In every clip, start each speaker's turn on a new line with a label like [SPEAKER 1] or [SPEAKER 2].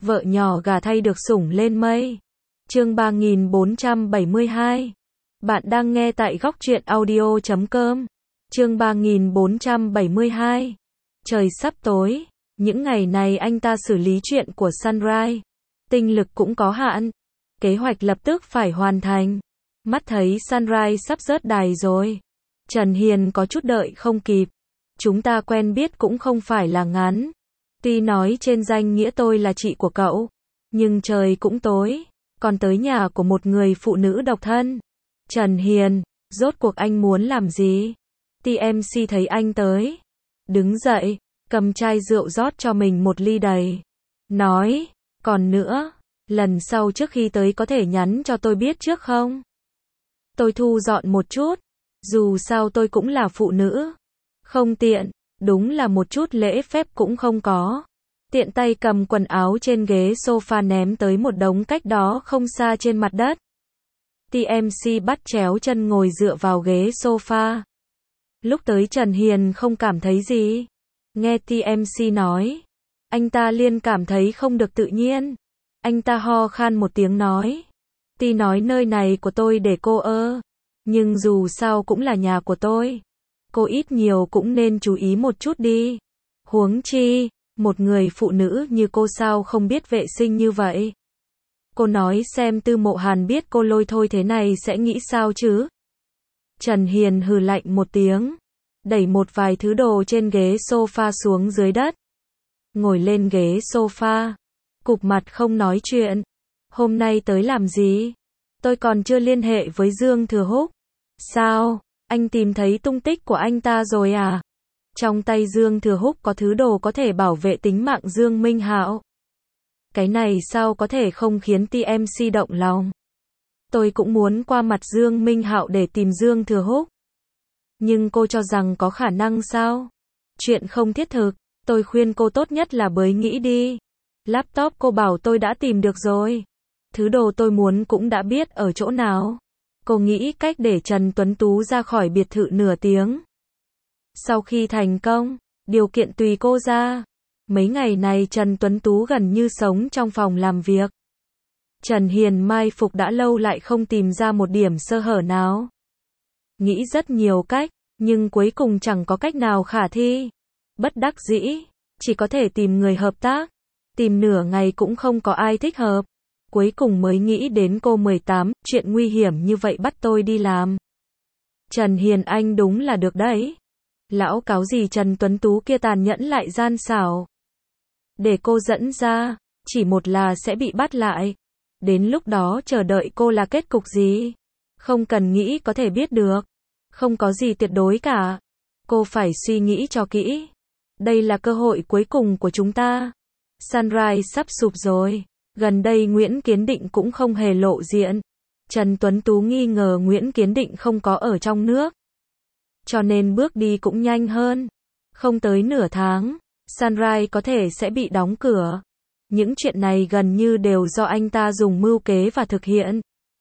[SPEAKER 1] Vợ nhỏ gà thay được sủng lên mây. Chương 3472. Bạn đang nghe tại góc truyện audio.com. Chương 3472. Trời sắp tối, những ngày này anh ta xử lý chuyện của Sunrise. Tinh lực cũng có hạn. Kế hoạch lập tức phải hoàn thành. Mắt thấy Sunrise sắp rớt đài rồi. Trần Hiền có chút đợi không kịp. Chúng ta quen biết cũng không phải là ngắn. Tuy nói trên danh nghĩa tôi là chị của cậu, nhưng trời cũng tối, còn tới nhà của một người phụ nữ độc thân. Trần Hiền, rốt cuộc anh muốn làm gì? TMC thấy anh tới, đứng dậy, cầm chai rượu rót cho mình một ly đầy. Nói, còn nữa, lần sau trước khi tới có thể nhắn cho tôi biết trước không? Tôi thu dọn một chút, dù sao tôi cũng là phụ nữ. Không tiện, đúng là một chút lễ phép cũng không có. Tiện tay cầm quần áo trên ghế sofa ném tới một đống cách đó không xa trên mặt đất. TMC bắt chéo chân ngồi dựa vào ghế sofa. Lúc tới Trần Hiền không cảm thấy gì. Nghe TMC nói, anh ta liền cảm thấy không được tự nhiên. Anh ta ho khan một tiếng nói. Ti nói nơi này của tôi để cô nhưng dù sao cũng là nhà của tôi. Cô ít nhiều cũng nên chú ý một chút đi. Huống chi, một người phụ nữ như cô sao không biết vệ sinh như vậy. Cô nói xem Tư Mộ Hàn biết cô lôi thôi thế này sẽ nghĩ sao chứ? Trần Hiền hừ lạnh một tiếng, đẩy một vài thứ đồ trên ghế sofa xuống dưới đất. Ngồi lên ghế sofa, cụp mặt không nói chuyện. Hôm nay tới làm gì? Tôi còn chưa liên hệ với Dương Thừa Húc. Sao? Anh tìm thấy tung tích của anh ta rồi à? Trong tay Dương Thừa Húc có thứ đồ có thể bảo vệ tính mạng Dương Minh Hạo. Cái này sao có thể không khiến TMC động lòng? Tôi cũng muốn qua mặt Dương Minh Hạo để tìm Dương Thừa Húc. Nhưng cô cho rằng có khả năng sao? Chuyện không thiết thực, tôi khuyên cô tốt nhất là bới nghĩ đi. Laptop cô bảo tôi đã tìm được rồi. Thứ đồ tôi muốn cũng đã biết ở chỗ nào. Cô nghĩ cách để Trần Tuấn Tú ra khỏi biệt thự nửa tiếng. Sau khi thành công, điều kiện tùy cô ra. Mấy ngày này Trần Tuấn Tú gần như sống trong phòng làm việc. Trần Hiền mai phục đã lâu lại không tìm ra một điểm sơ hở nào. Nghĩ rất nhiều cách, nhưng cuối cùng chẳng có cách nào khả thi. Bất đắc dĩ, chỉ có thể tìm người hợp tác. Tìm nửa ngày cũng không có ai thích hợp. Cuối cùng mới nghĩ đến cô 18, chuyện nguy hiểm như vậy bắt tôi đi làm. Trần Hiền anh đúng là được đấy. Lão cáo gì Trần Tuấn Tú kia tàn nhẫn lại gian xảo. Để cô dẫn ra, chỉ một là sẽ bị bắt lại. Đến lúc đó chờ đợi cô là kết cục gì? Không cần nghĩ có thể biết được. Không có gì tuyệt đối cả. Cô phải suy nghĩ cho kỹ. Đây là cơ hội cuối cùng của chúng ta. Sunrise sắp sụp rồi. Gần đây Nguyễn Kiến Định cũng không hề lộ diện. Trần Tuấn Tú nghi ngờ Nguyễn Kiến Định không có ở trong nước. Cho nên bước đi cũng nhanh hơn. Không tới nửa tháng, Sunrise có thể sẽ bị đóng cửa. Những chuyện này gần như đều do anh ta dùng mưu kế và thực hiện.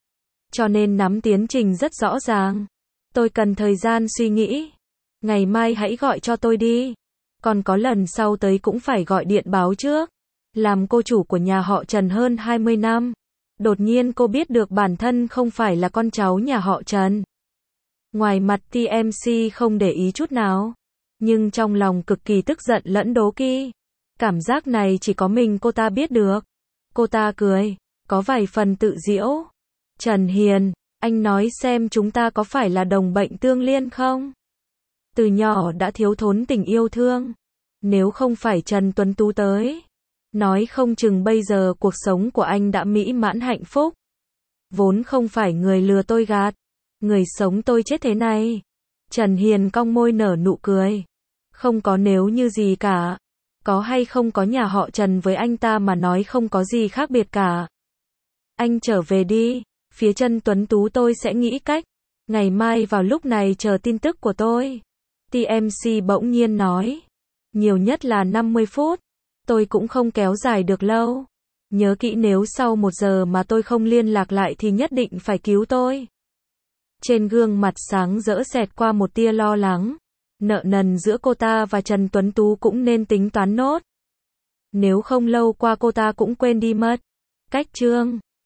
[SPEAKER 1] Cho nên nắm tiến trình rất rõ ràng. Tôi cần thời gian suy nghĩ. Ngày mai hãy gọi cho tôi đi. Còn có lần sau tới cũng phải gọi điện báo trước. Làm cô chủ của nhà họ Trần hơn 20 năm. Đột nhiên cô biết được bản thân không phải là con cháu nhà họ Trần. Ngoài mặt TMC không để ý chút nào. Nhưng trong lòng cực kỳ tức giận lẫn đố kỵ. Cảm giác này chỉ có mình cô ta biết được. Cô ta cười, có vài phần tự giễu. Trần Hiền, anh nói xem chúng ta có phải là đồng bệnh tương liên không? Từ nhỏ đã thiếu thốn tình yêu thương. Nếu không phải Trần Tuấn Tú tới, nói không chừng bây giờ cuộc sống của anh đã mỹ mãn hạnh phúc. Vốn không phải người lừa tôi gạt. Người sống tôi chết thế này. Trần Hiền cong môi nở nụ cười. Không có nếu như gì cả. Có hay không có nhà họ Trần với anh ta mà nói không có gì khác biệt cả. Anh trở về đi. Phía Trần Tuấn Tú tôi sẽ nghĩ cách. Ngày mai vào lúc này chờ tin tức của tôi. TMC bỗng nhiên nói. Nhiều nhất là 50 phút. Tôi cũng không kéo dài được lâu. Nhớ kỹ nếu sau 1 giờ mà tôi không liên lạc lại thì nhất định phải cứu tôi. Trên gương mặt sáng rỡ xẹt qua một tia lo lắng. Nợ nần giữa cô ta và Trần Tuấn Tú cũng nên tính toán nốt. Nếu không lâu qua cô ta cũng quên đi mất. Cách chương